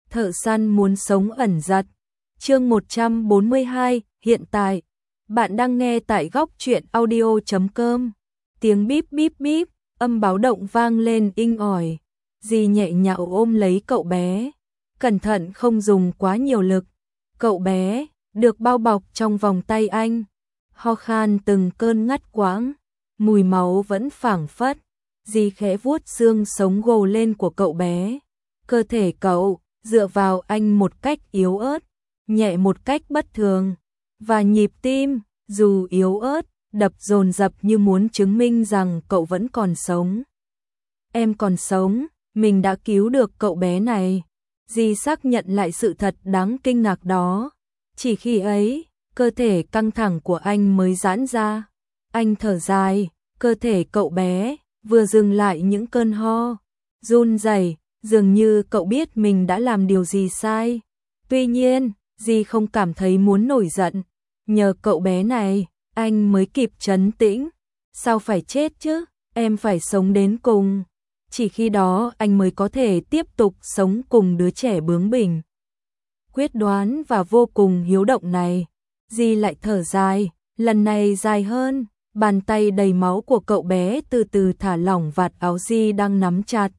Thợ săn muốn sống ẩn giật. Chương 142, hiện tại. Bạn đang nghe tại góc truyện audio.com. Tiếng bíp bíp bíp, âm báo động vang lên inh ỏi. Dì nhẹ nhạo ôm lấy cậu bé. Cẩn thận không dùng quá nhiều lực. Cậu bé được bao bọc trong vòng tay anh. Ho khan từng cơn ngắt quãng. Mùi máu vẫn phảng phất. Dì khẽ vuốt xương sống gồ lên của cậu bé. Cơ thể cậu dựa vào anh một cách yếu ớt, nhẹ một cách bất thường. Và nhịp tim, dù yếu ớt, đập dồn dập như muốn chứng minh rằng cậu vẫn còn sống. Em còn sống, mình đã cứu được cậu bé này. Dì xác nhận lại sự thật đáng kinh ngạc đó. Chỉ khi ấy, cơ thể căng thẳng của anh mới giãn ra. Anh thở dài, cơ thể cậu bé vừa dừng lại những cơn ho, run rẩy, dường như cậu biết mình đã làm điều gì sai. Tuy nhiên, dì không cảm thấy muốn nổi giận. Nhờ cậu bé này, anh mới kịp trấn tĩnh. Sao phải chết chứ, em phải sống đến cùng. Chỉ khi đó anh mới có thể tiếp tục sống cùng đứa trẻ bướng bỉnh, quyết đoán và vô cùng hiếu động này. Dì lại thở dài, lần này dài hơn. Bàn tay đầy máu của cậu bé từ từ thả lỏng vạt áo dì đang nắm chặt.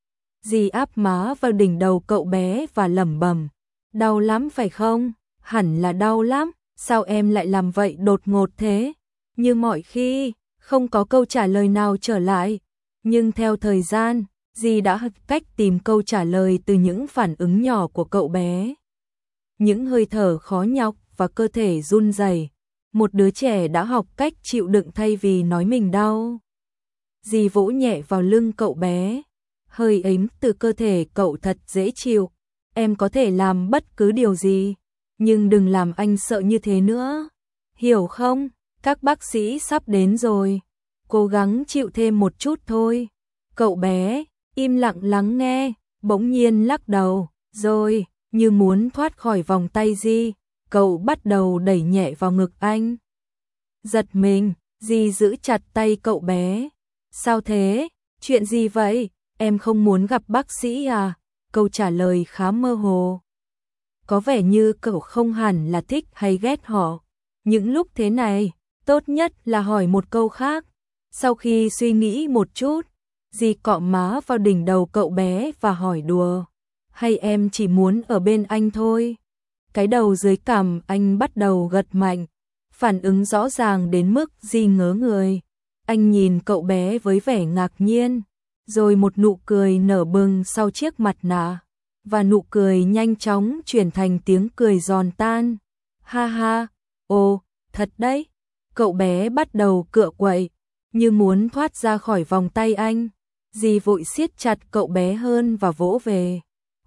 Dì áp má vào đỉnh đầu cậu bé và lẩm bẩm, đau lắm phải không? Hẳn là đau lắm, sao em lại làm vậy đột ngột thế? Như mọi khi, không có câu trả lời nào trở lại. Nhưng theo thời gian, dì đã học cách tìm câu trả lời từ những phản ứng nhỏ của cậu bé. Những hơi thở khó nhọc và cơ thể run rẩy. Một đứa trẻ đã học cách chịu đựng thay vì nói mình đau. Dì vỗ nhẹ vào lưng cậu bé. Hơi ấm từ cơ thể cậu thật dễ chịu. Em có thể làm bất cứ điều gì, nhưng đừng làm anh sợ như thế nữa. Hiểu không? Các bác sĩ sắp đến rồi. Cố gắng chịu thêm một chút thôi. Cậu bé im lặng lắng nghe, bỗng nhiên lắc đầu, rồi như muốn thoát khỏi vòng tay dì, cậu bắt đầu đẩy nhẹ vào ngực anh. Giật mình, dì giữ chặt tay cậu bé. Sao thế? Chuyện gì vậy? Em không muốn gặp bác sĩ à? Câu trả lời khá mơ hồ. Có vẻ như cậu không hẳn là thích hay ghét họ. Những lúc thế này, tốt nhất là hỏi một câu khác. Sau khi suy nghĩ một chút, dì cọ má vào đỉnh đầu cậu bé và hỏi đùa. Hay em chỉ muốn ở bên anh thôi? Cái đầu dưới cằm anh bắt đầu gật mạnh. Phản ứng rõ ràng đến mức dì ngớ người. Anh nhìn cậu bé với vẻ ngạc nhiên. Rồi một nụ cười nở bừng sau chiếc mặt nạ. Và nụ cười nhanh chóng chuyển thành tiếng cười giòn tan. Ha ha, ồ, thật đấy. Cậu bé bắt đầu cựa quậy, như muốn thoát ra khỏi vòng tay anh. Dì vội siết chặt cậu bé hơn và vỗ về.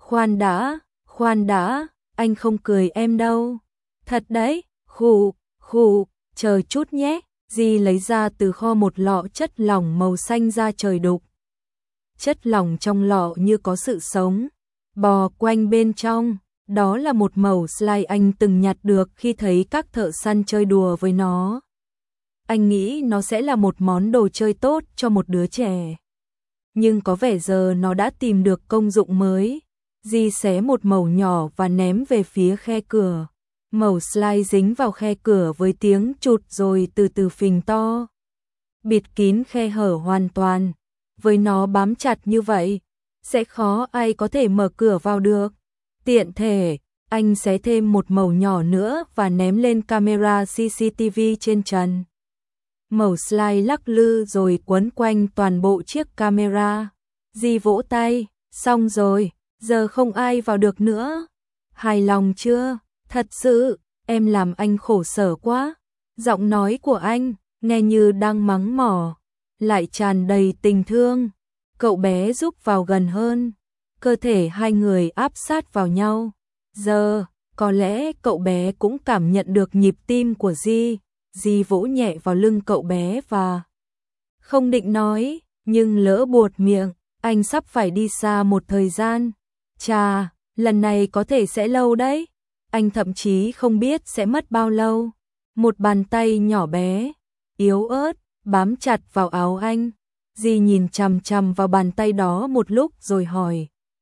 Khoan đã, anh không cười em đâu. Thật đấy, khụ, chờ chút nhé. Dì lấy ra từ kho một lọ chất lỏng màu xanh da trời đục. Chất lỏng trong lọ như có sự sống bò quanh bên trong. Đó là một mẩu slime anh từng nhặt được khi thấy các thợ săn chơi đùa với nó. Anh nghĩ nó sẽ là một món đồ chơi tốt cho một đứa trẻ. Nhưng có vẻ giờ nó đã tìm được công dụng mới. Dì xé một mẩu nhỏ và ném về phía khe cửa. Mẩu slime dính vào khe cửa với tiếng chụt rồi từ từ phình to. Bịt kín khe hở hoàn toàn. Với nó bám chặt như vậy, sẽ khó ai có thể mở cửa vào được. Tiện thể, anh xé thêm một mẩu nhỏ nữa và ném lên camera CCTV trên trần. Mẩu slime lắc lư rồi quấn quanh toàn bộ chiếc camera. Dì vỗ tay, xong rồi, giờ không ai vào được nữa. Hài lòng chưa? Thật sự, em làm anh khổ sở quá. Giọng nói của anh, nghe như đang mắng mỏ, lại tràn đầy tình thương. Cậu bé giúp vào gần hơn. Cơ thể hai người áp sát vào nhau. Giờ, có lẽ cậu bé cũng cảm nhận được nhịp tim của dì. Dì vỗ nhẹ vào lưng cậu bé và không định nói, nhưng lỡ buột miệng, anh sắp phải đi xa một thời gian. Chà, lần này có thể sẽ lâu đấy. Anh thậm chí không biết sẽ mất bao lâu. Một bàn tay nhỏ bé, yếu ớt, bám chặt vào áo anh. Dì nhìn chằm chằm vào bàn tay đó một lúc rồi hỏi.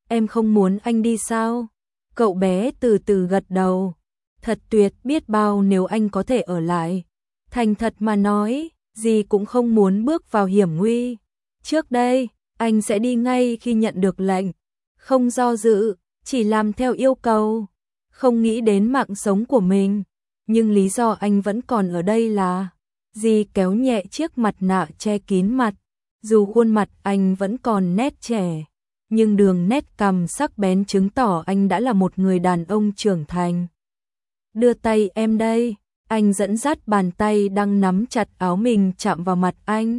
em không muốn anh đi sao? Cậu bé từ từ gật đầu. Thật tuyệt biết bao nếu anh có thể ở lại. Thành thật mà nói, Di cũng không muốn bước vào hiểm nguy. Trước đây, anh sẽ đi ngay khi nhận được lệnh. Không do dự, chỉ làm theo yêu cầu. Không nghĩ đến mạng sống của mình. Nhưng lý do anh vẫn còn ở đây là Di kéo nhẹ chiếc mặt nạ che kín mặt. Dù khuôn mặt anh vẫn còn nét trẻ, nhưng đường nét cằm sắc bén chứng tỏ anh đã là một người đàn ông trưởng thành. Đưa tay em đây, anh dẫn dắt bàn tay đang nắm chặt áo mình chạm vào mặt anh.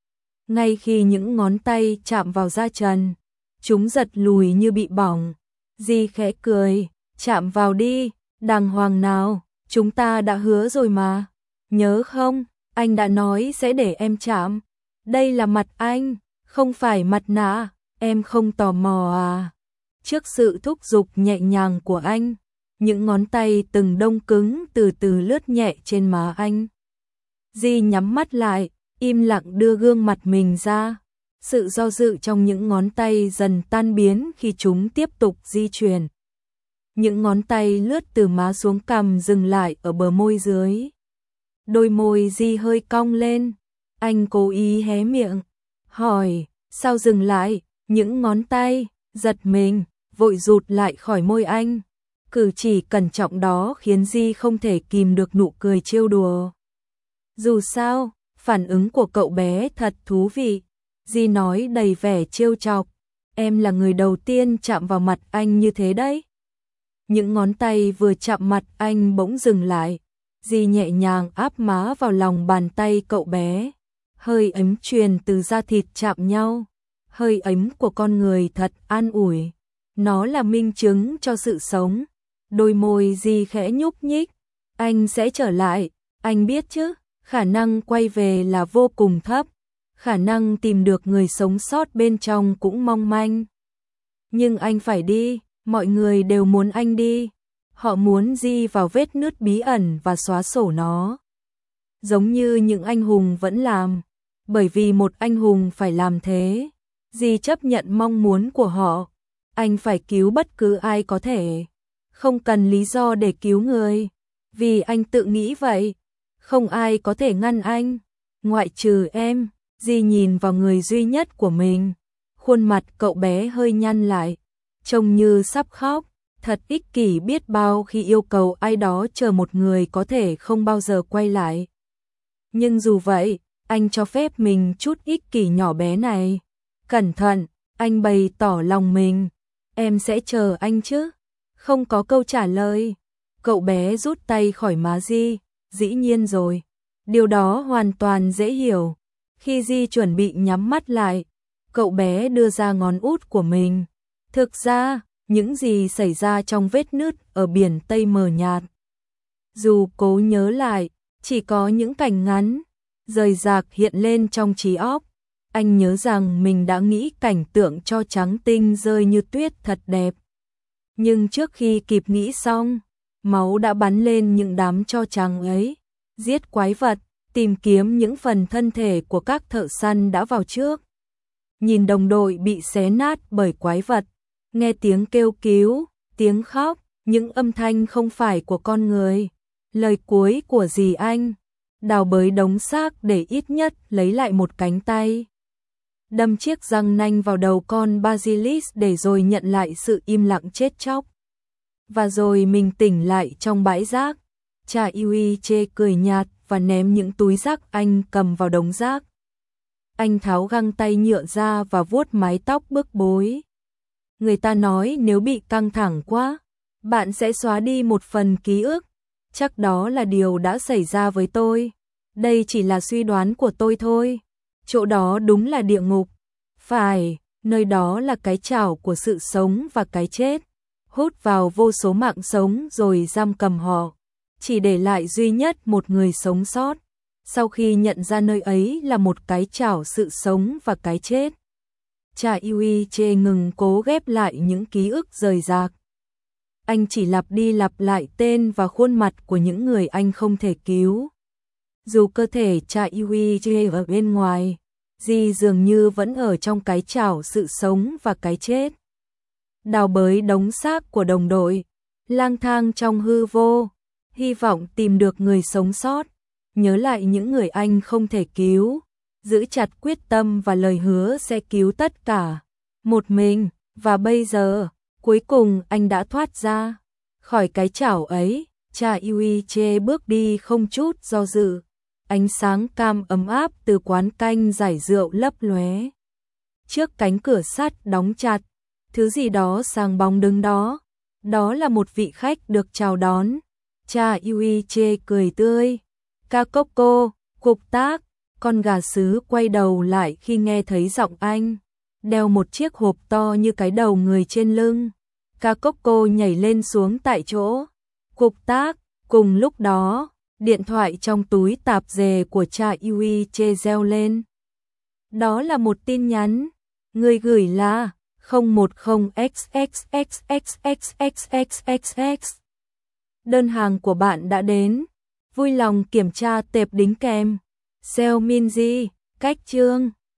Ngay khi những ngón tay chạm vào da trần, chúng giật lùi như bị bỏng. Di khẽ cười, chạm vào đi, đàng hoàng nào, chúng ta đã hứa rồi mà. Nhớ không, anh đã nói sẽ để em chạm. Đây là mặt anh, không phải mặt nạ, em không tò mò à? Trước sự thúc giục nhẹ nhàng của anh, những ngón tay từng đông cứng từ từ lướt nhẹ trên má anh. Di nhắm mắt lại, im lặng đưa gương mặt mình ra. Sự do dự trong những ngón tay dần tan biến khi chúng tiếp tục di chuyển. Những ngón tay lướt từ má xuống cằm dừng lại ở bờ môi dưới. Đôi môi Di hơi cong lên. Anh cố ý hé miệng, hỏi, sao dừng lại? Những ngón tay, giật mình, vội rụt lại khỏi môi anh. Cử chỉ cẩn trọng đó khiến Di không thể kìm được nụ cười trêu đùa. Dù sao, phản ứng của cậu bé thật thú vị. Di nói đầy vẻ trêu chọc, em là người đầu tiên chạm vào mặt anh như thế đấy. Những ngón tay vừa chạm mặt anh bỗng dừng lại. Di nhẹ nhàng áp má vào lòng bàn tay cậu bé. Hơi ấm truyền từ da thịt chạm nhau. Hơi ấm của con người thật an ủi. Nó là minh chứng cho sự sống. Đôi môi Di khẽ nhúc nhích. Anh sẽ trở lại, anh biết chứ, khả năng quay về là vô cùng thấp. Khả năng tìm được người sống sót bên trong cũng mong manh. Nhưng anh phải đi, mọi người đều muốn anh đi. Họ muốn Di vào vết nứt bí ẩn và xóa sổ nó. Giống như những anh hùng vẫn làm. Bởi vì một anh hùng phải làm thế. Di chấp nhận mong muốn của họ. Anh phải cứu bất cứ ai có thể. Không cần lý do để cứu người. Vì anh tự nghĩ vậy. Không ai có thể ngăn anh. Ngoại trừ em. Di nhìn vào người duy nhất của mình. Khuôn mặt cậu bé hơi nhăn lại. Trông như sắp khóc. Thật ích kỷ biết bao khi yêu cầu ai đó chờ một người có thể không bao giờ quay lại. Nhưng dù vậy, anh cho phép mình chút ích kỷ nhỏ bé này. Cẩn thận, anh bày tỏ lòng mình. Em sẽ chờ anh chứ? Không có câu trả lời. Cậu bé rút tay khỏi má Di. Dĩ nhiên rồi. Điều đó hoàn toàn dễ hiểu. Khi Di chuẩn bị nhắm mắt lại, cậu bé đưa ra ngón út của mình. Thực ra, những gì xảy ra trong vết nứt ở biển Tây mờ nhạt. Dù cố nhớ lại, chỉ có những cảnh ngắn, rời rạc hiện lên trong trí óc. Anh nhớ rằng mình đã nghĩ cảnh tượng tro trắng tinh rơi như tuyết thật đẹp. Nhưng trước khi kịp nghĩ xong, máu đã bắn lên những đám tro trắng ấy. Giết quái vật, tìm kiếm những phần thân thể của các thợ săn đã vào trước. Nhìn đồng đội bị xé nát bởi quái vật. Nghe tiếng kêu cứu, tiếng khóc, những âm thanh không phải của con người. Lời cuối của dì anh, đào bới đống xác để ít nhất lấy lại một cánh tay. Đâm chiếc răng nanh vào đầu con Basilisk để rồi nhận lại sự im lặng chết chóc. Và rồi mình tỉnh lại trong bãi rác. Cha Yuiche cười nhạt và ném những túi rác anh cầm vào đống rác. Anh tháo găng tay nhựa ra và vuốt mái tóc bức bối. Người ta nói nếu bị căng thẳng quá, bạn sẽ xóa đi một phần ký ức. Chắc đó là điều đã xảy ra với tôi. Đây chỉ là suy đoán của tôi thôi. Chỗ đó đúng là địa ngục. Phải, nơi đó là cái chảo của sự sống và cái chết. Hút vào vô số mạng sống rồi giam cầm họ. Chỉ để lại duy nhất một người sống sót. Sau khi nhận ra nơi ấy là một cái chảo sự sống và cái chết, cha Yuiche ngừng cố ghép lại những ký ức rời rạc. Anh chỉ lặp đi lặp lại tên và khuôn mặt của những người anh không thể cứu. Dù cơ thể cha Yuiche ở bên ngoài, Di dường như vẫn ở trong cái chảo sự sống và cái chết. đào bới đống xác của đồng đội, lang thang trong hư vô, hy vọng tìm được người sống sót, nhớ lại những người anh không thể cứu, giữ chặt quyết tâm và lời hứa sẽ cứu tất cả một mình, và bây giờ, cuối cùng anh đã thoát ra khỏi cái chảo ấy. Cha Yuiche bước đi không chút do dự, ánh sáng cam ấm áp từ quán canh giải rượu lấp lóe. Trước cánh cửa sắt đóng chặt, thứ gì đó sáng bóng đứng đó, đó là một vị khách được chào đón. Cha Yuiche cười tươi. Kakoko, cục tác, con gà sứ quay đầu lại khi nghe thấy giọng anh, đeo một chiếc hộp to như cái đầu người trên lưng. Kakoko nhảy lên xuống tại chỗ. Cục tác, cùng lúc đó, điện thoại trong túi tạp dề của cha Yuiche reo lên. Đó là một tin nhắn, người gửi là 010XXXXXXXXX. Đơn hàng của bạn đã đến, vui lòng kiểm tra tệp đính kèm. Seo Minji, cách chương